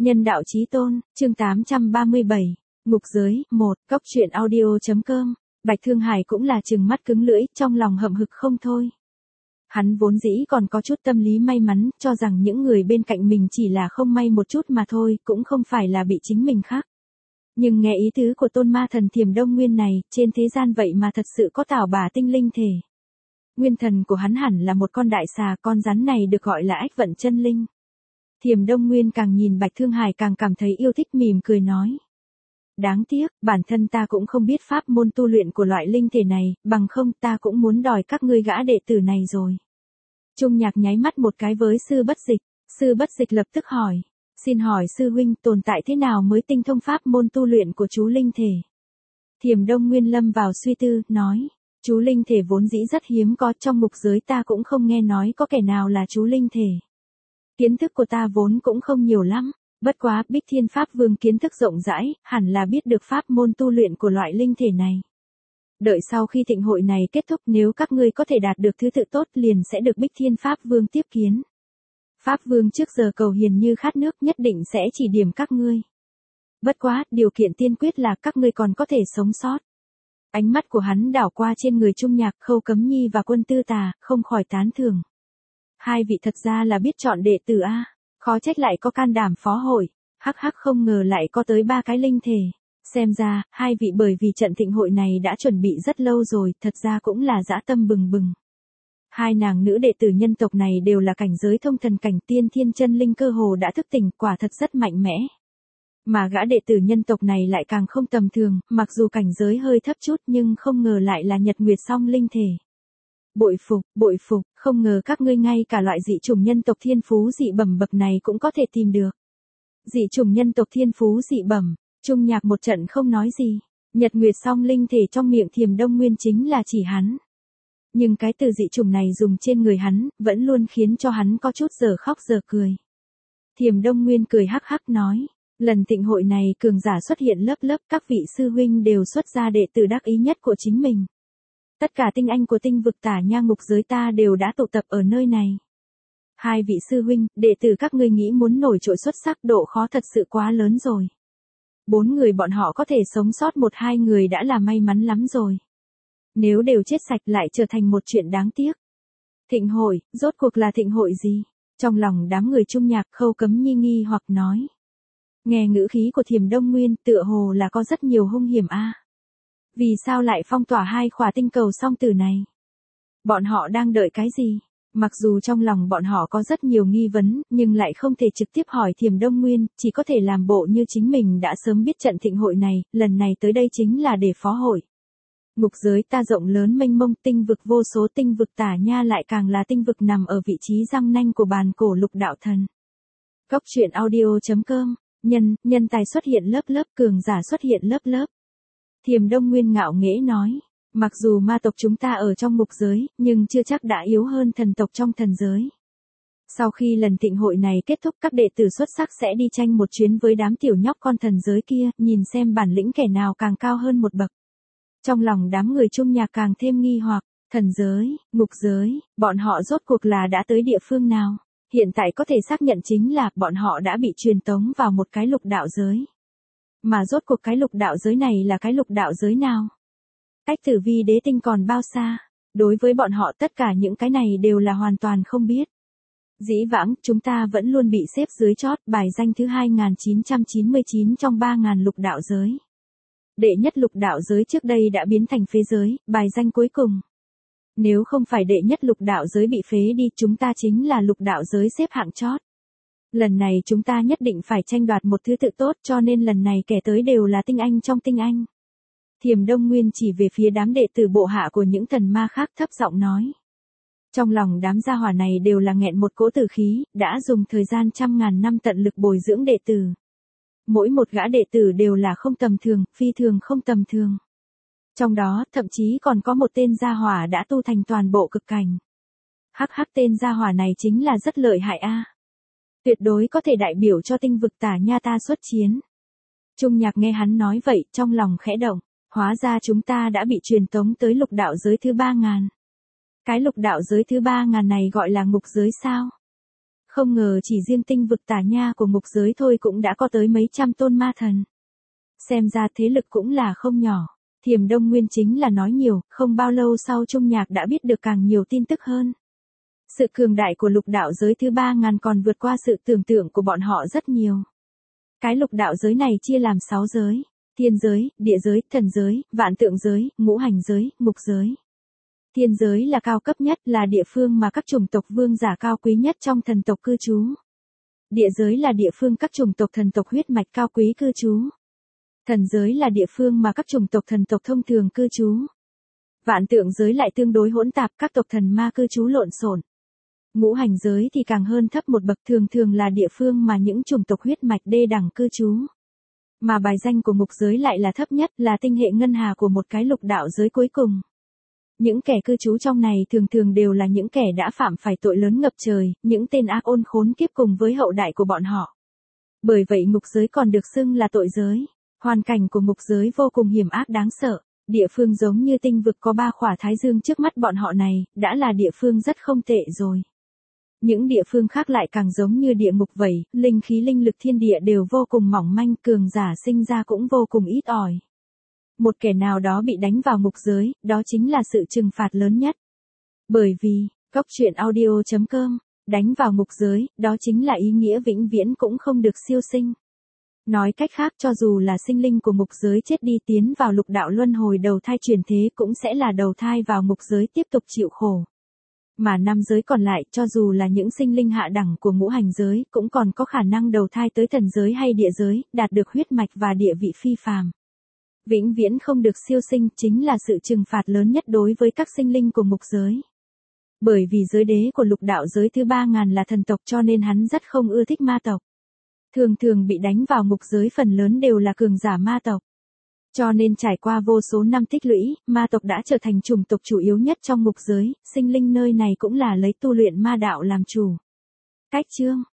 Nhân đạo chí tôn, chương 837, ngục giới, 1, cóc truyện audio.com, Bạch Thương Hải cũng là trừng mắt cứng lưỡi, trong lòng hậm hực không thôi. Hắn vốn dĩ còn có chút tâm lý may mắn, cho rằng những người bên cạnh mình chỉ là không may một chút mà thôi, cũng không phải là bị chính mình khác. Nhưng nghe ý tứ của tôn ma thần Thiểm Đông Nguyên này, trên thế gian vậy mà thật sự có tảo bà tinh linh thể. Nguyên thần của hắn hẳn là một con đại xà, con rắn này được gọi là ách vận chân linh. Thiểm Đông Nguyên càng nhìn Bạch Thương Hải càng cảm thấy yêu thích, mỉm cười nói. Đáng tiếc, bản thân ta cũng không biết pháp môn tu luyện của loại linh thể này, bằng không ta cũng muốn đòi các ngươi gã đệ tử này rồi. Trung Nhạc nháy mắt một cái với Sư Bất Dịch, Sư Bất Dịch lập tức hỏi. Xin hỏi sư huynh tồn tại thế nào mới tinh thông pháp môn tu luyện của chú linh thể? Thiểm Đông Nguyên lâm vào suy tư, nói. Chú linh thể vốn dĩ rất hiếm có, trong mục giới ta cũng không nghe nói có kẻ nào là chú linh thể. Kiến thức của ta vốn cũng không nhiều lắm, bất quá Bích Thiên Pháp Vương kiến thức rộng rãi, hẳn là biết được pháp môn tu luyện của loại linh thể này. Đợi sau khi thịnh hội này kết thúc, nếu các ngươi có thể đạt được thứ tự tốt liền sẽ được Bích Thiên Pháp Vương tiếp kiến. Pháp Vương trước giờ cầu hiền như khát nước, nhất định sẽ chỉ điểm các ngươi. Bất quá, điều kiện tiên quyết là các ngươi còn có thể sống sót. Ánh mắt của hắn đảo qua trên người Trung Nhạc, Khâu Cấm Nhi và Quân Tư Tà, không khỏi tán thưởng. Hai vị thật ra là biết chọn đệ tử a, khó trách lại có can đảm phó hội, hắc hắc, không ngờ lại có tới 3 cái linh thể. Xem ra, hai vị bởi vì trận thịnh hội này đã chuẩn bị rất lâu rồi, thật ra cũng là dã tâm bừng bừng. Hai nàng nữ đệ tử nhân tộc này đều là cảnh giới thông thần cảnh, tiên thiên chân linh cơ hồ đã thức tỉnh, quả thật rất mạnh mẽ. Mà gã đệ tử nhân tộc này lại càng không tầm thường, mặc dù cảnh giới hơi thấp chút nhưng không ngờ lại là Nhật Nguyệt song linh thể. Bội phục, không ngờ các ngươi ngay cả loại dị chủng nhân tộc thiên phú dị bẩm bậc này cũng có thể tìm được. Dị chủng nhân tộc thiên phú dị bẩm, Trung Nhạc một trận không nói gì. Nhật Nguyệt song linh thể trong miệng Thiểm Đông Nguyên chính là chỉ hắn. Nhưng cái từ dị chủng này dùng trên người hắn, vẫn luôn khiến cho hắn có chút giờ khóc giờ cười. Thiểm Đông Nguyên cười hắc hắc nói, lần thịnh hội này cường giả xuất hiện lớp lớp, các vị sư huynh đều xuất ra đệ tử đắc ý nhất của chính mình. Tất cả tinh anh của tinh vực Tả Nha ngục giới ta đều đã tụ tập ở nơi này. Hai vị sư huynh, đệ tử các ngươi nghĩ muốn nổi trội xuất sắc, độ khó thật sự quá lớn rồi. 4 người bọn họ có thể sống sót 1-2 người đã là may mắn lắm rồi. Nếu đều chết sạch lại trở thành một chuyện đáng tiếc. Thịnh hội, rốt cuộc là thịnh hội gì? Trong lòng đám người Trung Nhạc, Khâu Cấm Nhi nghi hoặc nói. Nghe ngữ khí của Thiểm Đông Nguyên tựa hồ là có rất nhiều hung hiểm a. Vì sao lại phong tỏa 2 khỏa tinh cầu song tử này? Bọn họ đang đợi cái gì? Mặc dù trong lòng bọn họ có rất nhiều nghi vấn, nhưng lại không thể trực tiếp hỏi Thiểm Đông Nguyên, chỉ có thể làm bộ như chính mình đã sớm biết trận thịnh hội này, lần này tới đây chính là để phó hội. Ngục giới ta rộng lớn mênh mông, tinh vực vô số, tinh vực Tả Nha lại càng là tinh vực nằm ở vị trí răng nanh của bàn cổ lục đạo thần. Cóc truyện audio.com, nhân tài xuất hiện lớp lớp, cường giả xuất hiện lớp lớp. Thiểm Đông Nguyên ngạo nghễ nói, mặc dù ma tộc chúng ta ở trong ngục giới, nhưng chưa chắc đã yếu hơn thần tộc trong thần giới. Sau khi lần thịnh hội này kết thúc, các đệ tử xuất sắc sẽ đi tranh một chuyến với đám tiểu nhóc con thần giới kia, nhìn xem bản lĩnh kẻ nào càng cao hơn một bậc. Trong lòng đám người Trung Nhạc càng thêm nghi hoặc, thần giới, ngục giới, bọn họ rốt cuộc là đã tới địa phương nào? Hiện tại có thể xác nhận chính là bọn họ đã bị truyền tống vào một cái lục đạo giới. Mà rốt cuộc cái lục đạo giới này là cái lục đạo giới nào? Cách Tử Vi đế tinh còn bao xa? Đối với bọn họ tất cả những cái này đều là hoàn toàn không biết. Dĩ vãng, chúng ta vẫn luôn bị xếp dưới chót, bài danh thứ 2999 trong 3000 lục đạo giới. Đệ nhất lục đạo giới trước đây đã biến thành phế giới, bài danh cuối cùng. Nếu không phải đệ nhất lục đạo giới bị phế đi, chúng ta chính là lục đạo giới xếp hạng chót. Lần này chúng ta nhất định phải tranh đoạt một thứ tự tốt, cho nên lần này kẻ tới đều là tinh anh trong tinh anh. Thiểm Đông Nguyên chỉ về phía đám đệ tử bộ hạ của những thần ma khác thấp giọng nói. Trong lòng đám gia hỏa này đều là nghẹn một cỗ tử khí, đã dùng thời gian 100.000 năm tận lực bồi dưỡng đệ tử. Mỗi một gã đệ tử đều là không tầm thường, phi thường không tầm thường. Trong đó, thậm chí còn có một tên gia hỏa đã tu thành toàn bộ cực cảnh. Hắc hắc, tên gia hỏa này chính là rất lợi hại a. Tuyệt đối có thể đại biểu cho tinh vực Tả Nha ta xuất chiến. Trung Nhạc nghe hắn nói vậy, trong lòng khẽ động, hóa ra chúng ta đã bị truyền tống tới lục đạo giới thứ 3000. Cái lục đạo giới thứ 3000 này gọi là ngục giới sao? Không ngờ chỉ riêng tinh vực Tà Nha của ngục giới thôi cũng đã có tới mấy trăm tôn ma thần. Xem ra thế lực cũng là không nhỏ. Thiểm Đông Nguyên chính là nói nhiều, không bao lâu sau Trung Nhạc đã biết được càng nhiều tin tức hơn. Sự cường đại của lục đạo giới thứ 3.000 còn vượt qua sự tưởng tượng của bọn họ rất nhiều. Cái lục đạo giới này chia làm 6 giới. Thiên giới, địa giới, thần giới, vạn tượng giới, ngũ hành giới, ngục giới. Thiên giới là cao cấp nhất, là địa phương mà các chủng tộc vương giả cao quý nhất trong thần tộc cư trú. Địa giới là địa phương các chủng tộc thần tộc huyết mạch cao quý cư trú. Thần giới là địa phương mà các chủng tộc thần tộc thông thường cư trú. Vạn tượng giới lại tương đối hỗn tạp, các tộc thần ma cư trú lộn xộn. Ngũ hành giới thì càng hơn thấp một bậc, thường thường là địa phương mà những chủng tộc huyết mạch đê đẳng cư trú. Mà bài danh của ngục giới lại là thấp nhất, là tinh hệ ngân hà của một cái lục đạo giới cuối cùng. Những kẻ cư trú trong này thường thường đều là những kẻ đã phạm phải tội lớn ngập trời, những tên ác ôn khốn kiếp cùng với hậu đại của bọn họ. Bởi vậy ngục giới còn được xưng là tội giới. Hoàn cảnh của ngục giới vô cùng hiểm ác đáng sợ. Địa phương giống như tinh vực có 3 khỏa thái dương trước mắt bọn họ này, đã là địa phương rất không tệ rồi. Những địa phương khác lại càng giống như địa ngục vậy, linh khí linh lực thiên địa đều vô cùng mỏng manh, cường giả sinh ra cũng vô cùng ít ỏi. Một kẻ nào đó bị đánh vào ngục giới, đó chính là sự trừng phạt lớn nhất. Bởi vì, coctruyện.audio.com, đánh vào ngục giới, đó chính là ý nghĩa vĩnh viễn cũng không được siêu sinh. Nói cách khác, cho dù là sinh linh của ngục giới chết đi tiến vào lục đạo luân hồi đầu thai chuyển thế cũng sẽ là đầu thai vào ngục giới tiếp tục chịu khổ. Mà 5 giới còn lại, cho dù là những sinh linh hạ đẳng của ngũ hành giới, cũng còn có khả năng đầu thai tới thần giới hay địa giới, đạt được huyết mạch và địa vị phi phàm. Vĩnh viễn không được siêu sinh chính là sự trừng phạt lớn nhất đối với các sinh linh của ngục giới. Bởi vì giới đế của lục đạo giới thứ 3.000 là thần tộc, cho nên hắn rất không ưa thích ma tộc. Thường thường bị đánh vào ngục giới phần lớn đều là cường giả ma tộc. Cho nên trải qua vô số năm tích lũy, ma tộc đã trở thành chủng tộc chủ yếu nhất trong ngục giới, sinh linh nơi này cũng là lấy tu luyện ma đạo làm chủ. Cách chương